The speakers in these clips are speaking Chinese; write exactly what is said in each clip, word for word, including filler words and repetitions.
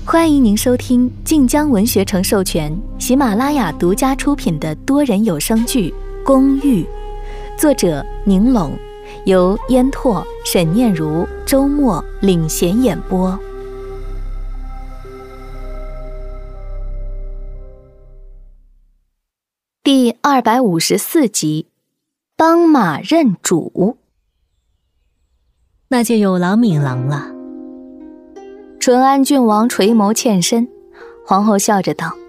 欢迎您收听晋江文学城授权、喜马拉雅独家出品的多人有声剧《公寓》，作者宁拢，由烟拓、沈念如、周末领衔演播。第二百五十四集，帮马认主。 那就有劳闵郎了。 淳安郡王垂眸欠身，皇后笑着道：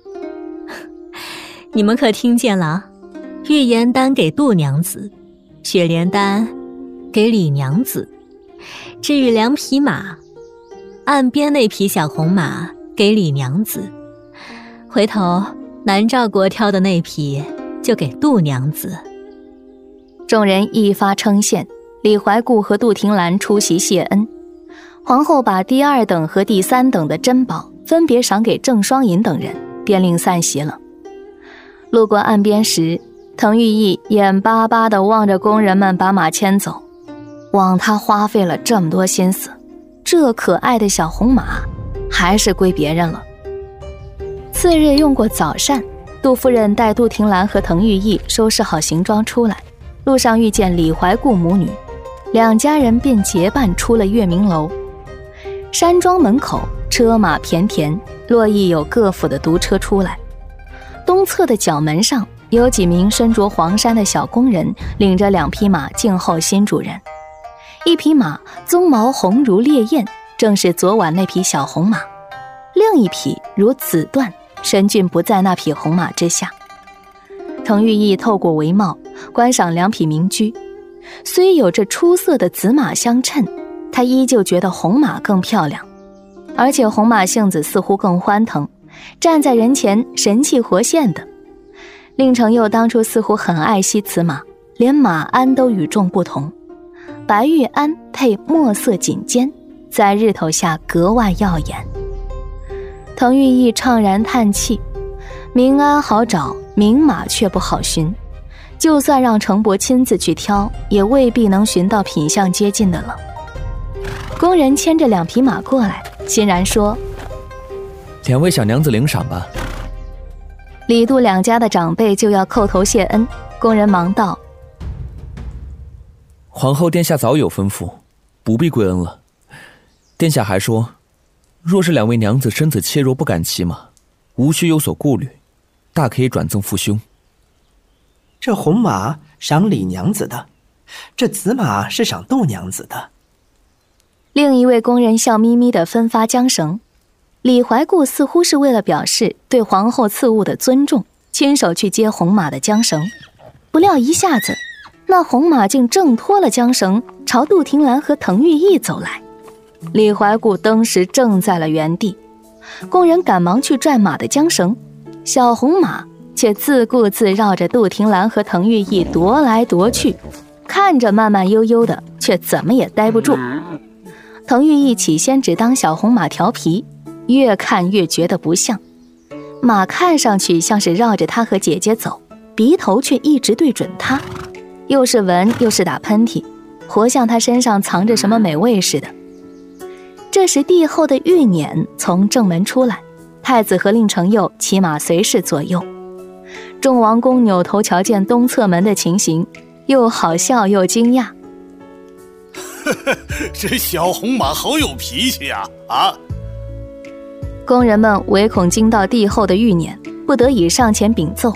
你们可听见了？玉颜丹给杜娘子，雪莲丹给李娘子，至于两匹马，岸边那匹小红马给李娘子，回头南诏国挑的那匹就给杜娘子。 众人一发称羡，李怀固和杜婷兰出席谢恩。皇后把第二等和第三等的珍宝分别赏给郑双银等人，便令散席了。路过岸边时，滕玉义眼巴巴地望着工人们把马牵走，枉他花费了这么多心思，这可爱的小红马还是归别人了。次日用过早膳，杜夫人带杜婷兰和滕玉义收拾好行装出来，路上遇见李怀固母女，两家人便结伴出了月明楼。山庄门口车马骈骕，络绎有各府的毒车出来。东侧的角门上有几名身着黄衫的小工人，领着两匹马静候新主人。一匹马鬃毛红如烈焰，正是昨晚那匹小红马；另一匹如紫缎，神骏不在那匹红马之下。滕玉义透过帷帽观赏两匹名驹，虽有着出色的紫马相衬，他依旧觉得红马更漂亮，而且红马性子似乎更欢腾，站在人前神气活现的。令程佑当初似乎很爱惜此马，连马鞍都与众不同，白玉鞍配墨色锦肩，在日头下格外耀眼。滕玉义怅然叹气，明鞍好找，明马却不好寻，就算让程伯亲自去挑，也未必能寻到品相接近的了。工人牵着两匹马过来，欣然说： 两位小娘子领赏吧。 李杜两家的长辈就要叩头谢恩，工人忙道： 皇后殿下早有吩咐，不必归恩了。殿下还说，若是两位娘子身子怯弱不敢骑马，无需有所顾虑，大可以转赠父兄。 这红马赏李娘子的，这紫马是赏杜娘子的。 另一位工人笑眯眯地分发缰绳，李怀固似乎是为了表示对皇后赐物的尊重，亲手去接红马的缰绳，不料一下子那红马竟挣脱了缰绳，朝杜婷兰和滕玉义走来。李怀固当时怔在了原地，工人赶忙去拽马的缰绳，小红马却自顾自绕着杜婷兰和滕玉义踱来踱去，看着慢慢悠悠的，却怎么也待不住。滕玉义起先只当小红马调皮，越看越觉得不像，马看上去像是绕着他和姐姐走，鼻头却一直对准他，又是闻又是打喷嚏，活像他身上藏着什么美味似的。这时帝后的玉辇从正门出来，太子和令程佑骑马随侍左右。众王公扭头瞧见东侧门的情形，又好笑又惊讶。 这小红马好有脾气啊！啊！ 工人们唯恐惊到帝后的玉辇，不得已上前禀奏：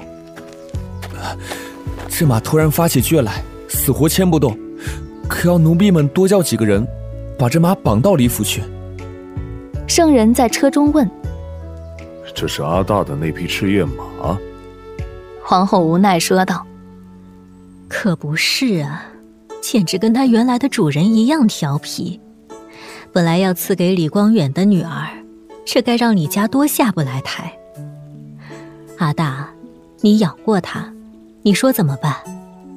这马突然发起倔来，死活牵不动，可要奴婢们多叫几个人，把这马绑到李府去。 圣人在车中问： 这是阿大的那匹赤焰马？ 皇后无奈说道： 可不是啊，简直跟他原来的主人一样调皮。本来要赐给李光远的女儿，这该让李家多下不来台。阿大，你养过他，你说怎么办？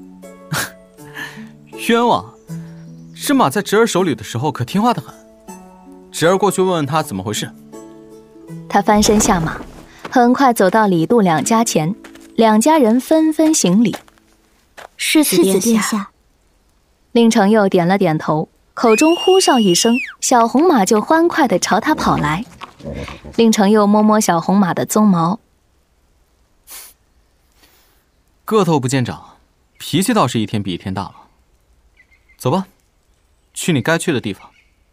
冤枉！这马在侄儿手里的时候可听话得很，侄儿过去问问他怎么回事。 他翻身下马，很快走到李杜两家前，两家人纷纷行礼。 世子殿下。 令程佑点了点头，口中呼哨一声，小红马就欢快地朝他跑来。 令程佑摸摸小红马的鬃毛， 个头不见长，脾气倒是一天比一天大了。走吧，去你该去的地方。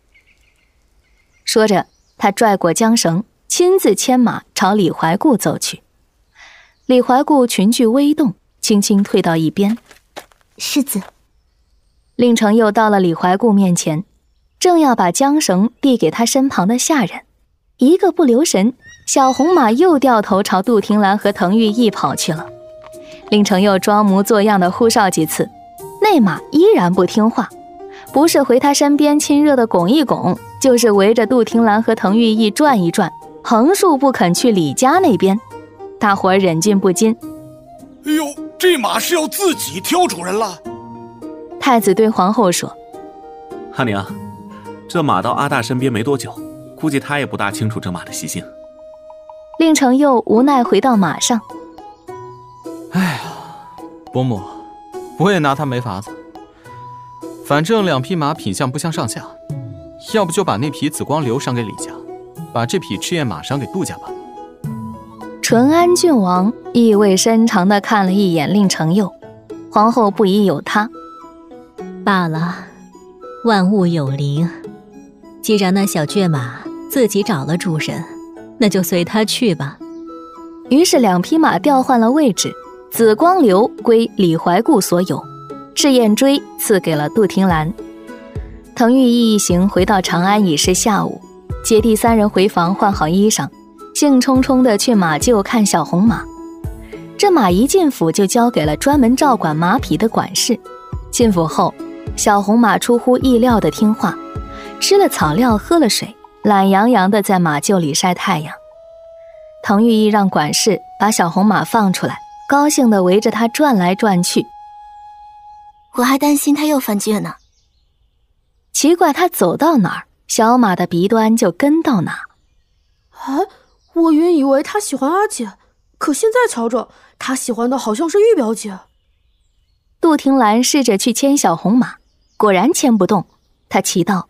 说着，他拽过缰绳，亲自牵马朝李怀固走去。李怀固裙裾微动，轻轻退到一边。 世子。 令程佑到了李怀固面前，正要把缰绳递给他身旁的下人，一个不留神，小红马又掉头朝杜婷兰和滕玉义跑去了。令程佑装模作样的呼哨几次，那马依然不听话，不是回他身边亲热的拱一拱，就是围着杜婷兰和滕玉义转一转，横竖不肯去李家那边。大伙儿忍俊不禁。 哎呦，这马是要自己挑主人了。 太子对皇后说： 阿娘，这马到阿大身边没多久，估计他也不大清楚这马的习性。 令程佑无奈回到马上。 哎呀，伯母，我也拿他没法子。反正两匹马品相不相上下，要不就把那匹紫光流赏给李家，把这匹赤焰马赏给杜家吧。 淳安郡王意味深长地看了一眼令程佑，皇后不疑有他。 罢了，万物有灵，既然那小倔马自己找了主人，那就随他去吧。 于是两匹马调换了位置，紫光流归李怀固所有，赤焰锥赐给了杜婷兰。滕玉义一行回到长安已是下午，姐弟三人回房换好衣裳，兴冲冲地去马厩看小红马。这马一进府就交给了专门照管马匹的管事。进府后，小红马出乎意料的听话，吃了草料，喝了水，懒洋洋地在马厩里晒太阳。滕玉义让管事把小红马放出来，高兴地围着它转来转去。 我还担心它又犯倔呢。 奇怪，它走到哪儿，小马的鼻端就跟到哪。 哎，我原以为他喜欢阿姐，可现在瞧着，他喜欢的好像是玉表姐。 杜婷兰试着去牵小红马，果然牵不动。她奇道：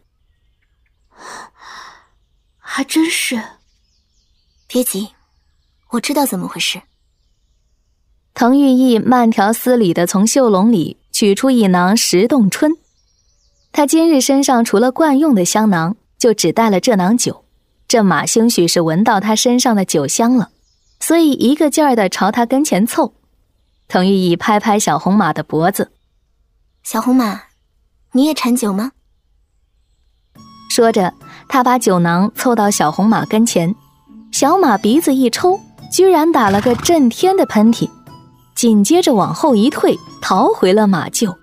还真是。别急，我知道怎么回事。 滕玉义慢条斯理地从袖笼里取出一囊十洞春。他今日身上除了惯用的香囊，就只带了这囊酒。这马兴许是闻到他身上的酒香了，所以一个劲儿地朝他跟前凑。滕玉义拍拍小红马的脖子： 小红马，你也馋酒吗？ 说着，他把酒囊凑到小红马跟前，小马鼻子一抽，居然打了个震天的喷嚏，紧接着往后一退，逃回了马厩。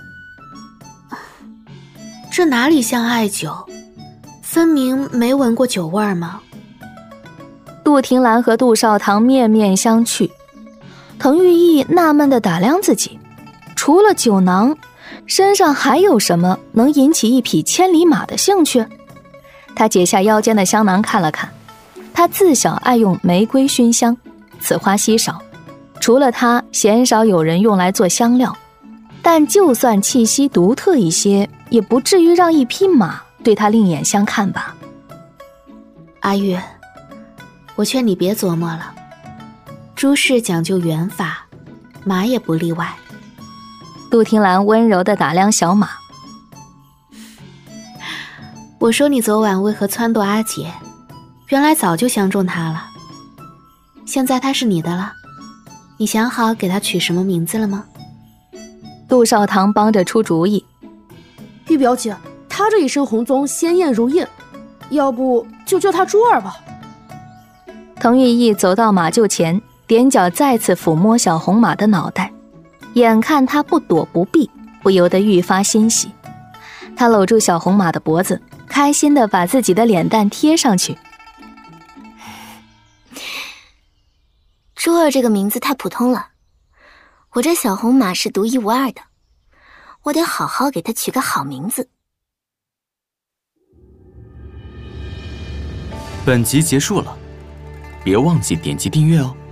这哪里像爱酒，分明没闻过酒味儿吗？ 杜婷兰和杜少棠面面相觑，滕玉义纳闷地打量自己，除了酒囊，身上还有什么能引起一匹千里马的兴趣？他解下腰间的香囊看了看，他自小爱用玫瑰熏香，此花稀少，除了他鲜少有人用来做香料，但就算气息独特一些，也不至于让一匹马对他另眼相看吧。 阿玉，我劝你别琢磨了，诸事讲究缘法，马也不例外。 杜婷兰温柔地打量小马。 我说你昨晚为何撺掇阿姐，原来早就相中她了。现在她是你的了，你想好给她取什么名字了吗？ 杜少棠帮着出主意。 玉表姐，她这一身红鬃鲜艳如艳，要不就叫她珠儿吧。 滕玉义走到马厩前，踮脚再次抚摸小红马的脑袋，眼看她不躲不避，不由得愈发欣喜。他搂住小红马的脖子，开心地把自己的脸蛋贴上去。 珠儿这个名字太普通了，我这小红马是独一无二的，我得好好给它取个好名字。 本集结束了，别忘记点击订阅哦。